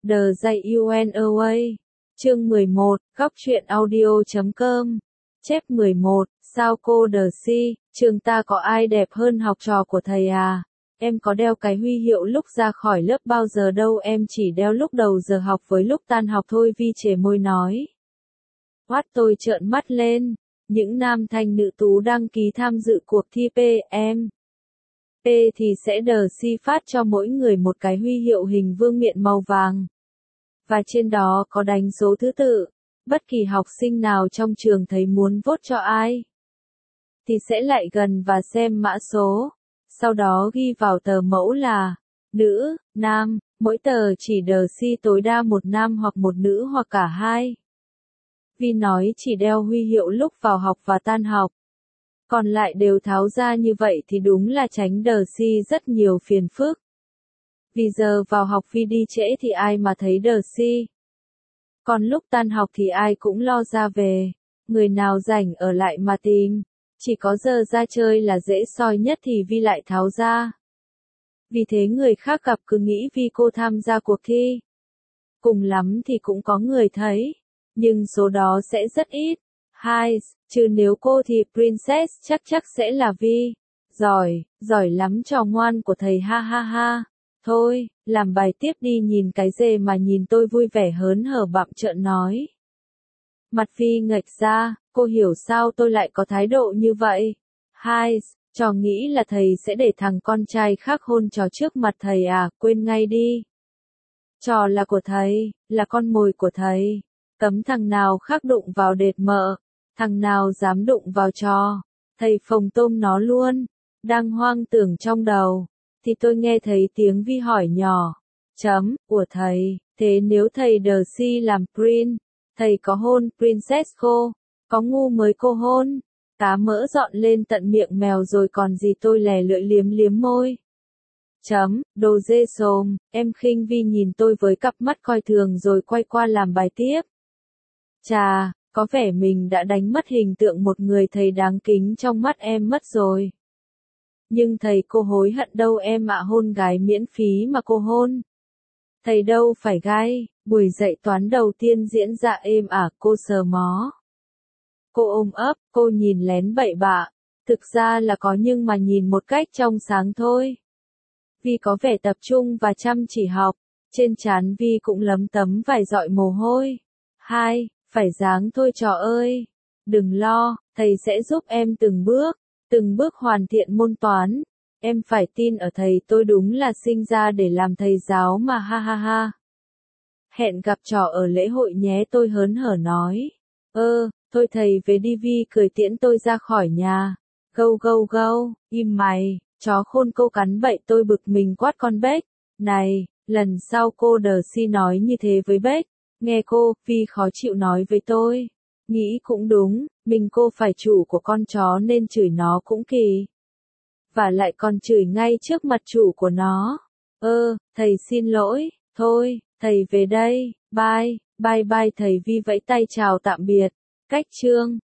The J.U.N.A. Chương 11, góc truyện audio.com. Chép 11, sao cô D.C, trường ta có ai đẹp hơn học trò của thầy à? Em có đeo cái huy hiệu lúc ra khỏi lớp bao giờ đâu, em chỉ đeo lúc đầu giờ học với lúc tan học thôi, Vi chề môi nói. Tôi trợn mắt lên. Những nam thanh nữ tú đăng ký tham dự cuộc thi PM P thì sẽ D.C phát cho mỗi người một cái huy hiệu hình vương miện màu vàng. Và trên đó có đánh số thứ tự. Bất kỳ học sinh nào trong trường thấy muốn vote cho ai thì sẽ lại gần và xem mã số. Sau đó ghi vào tờ mẫu là nữ, nam, mỗi tờ chỉ D.C tối đa một nam hoặc một nữ hoặc cả hai. Vi nói chỉ đeo huy hiệu lúc vào học và tan học. Còn lại đều tháo ra như vậy thì đúng là tránh D.C rất nhiều phiền phức. Vì giờ vào học Vi đi trễ thì ai mà thấy D.C. Còn lúc tan học thì ai cũng lo ra về. Người nào rảnh ở lại mà tìm. Chỉ có giờ ra chơi là dễ soi nhất thì Vi lại tháo ra. Vì thế người khác gặp cứ nghĩ Vi cô tham gia cuộc thi. Cùng lắm thì cũng có người thấy. Nhưng số đó sẽ rất ít. Chứ nếu cô thì Princess chắc sẽ là Vi. Giỏi lắm trò ngoan của thầy, ha ha ha. Thôi, làm bài tiếp đi, nhìn cái dề mà nhìn tôi vui vẻ hớn hở bặm trợn nói. Mặt Vi nghệch ra, cô hiểu sao tôi lại có thái độ như vậy. Trò nghĩ là thầy sẽ để thằng con trai khác hôn trò trước mặt thầy à, quên ngay đi. Trò là của thầy, là con mồi của thầy. Cấm thằng nào khác đụng vào đệt mợ. Thằng nào dám đụng vào trò, thầy phồng tôm nó luôn. Đang hoang tưởng trong đầu thì tôi nghe thấy tiếng Vi hỏi nhỏ. Của thầy, thế nếu thầy D.C làm Prince, thầy có hôn Princess cô? Có ngu mới cô hôn? Cá mỡ dọn lên tận miệng mèo rồi còn gì, tôi lè lưỡi liếm môi. Đồ dê xồm, em khinh. Vi nhìn tôi với cặp mắt coi thường rồi quay qua làm bài tiếp. Chà, có vẻ mình đã đánh mất hình tượng một người thầy đáng kính trong mắt em mất rồi. Nhưng thầy cô hối hận đâu em ạ, hôn gái miễn phí mà cô hôn. Thầy đâu phải gai. Buổi dạy toán đầu tiên diễn ra êm ả, cô sờ mó. Cô ôm ấp, cô nhìn lén bậy bạ. Thực ra là có nhưng mà nhìn một cách trong sáng thôi. Vi có vẻ tập trung và chăm chỉ học. Trên trán Vi cũng lấm tấm vài giọt mồ hôi. Phải dáng thôi trò ơi. Đừng lo, thầy sẽ giúp em từng bước hoàn thiện môn toán. Em phải tin ở thầy, tôi đúng là sinh ra để làm thầy giáo mà, ha ha ha. Hẹn gặp trò ở lễ hội nhé, tôi hớn hở nói. Thôi thầy về đi. Vi cười tiễn tôi ra khỏi nhà. Gâu, im mày, chó khôn, cô cắn bậy. Tôi bực mình quát con Bếch. Này, lần sau cô D.C nói như thế với Bếch. Nghe cô, Vi khó chịu nói với tôi. Nghĩ cũng đúng, mình cô phải chủ của con chó nên chửi nó cũng kỳ. Và lại còn chửi ngay trước mặt chủ của nó. Thầy xin lỗi, thôi, thầy về đây, bye thầy. Vi vẫy tay chào tạm biệt. Cách chương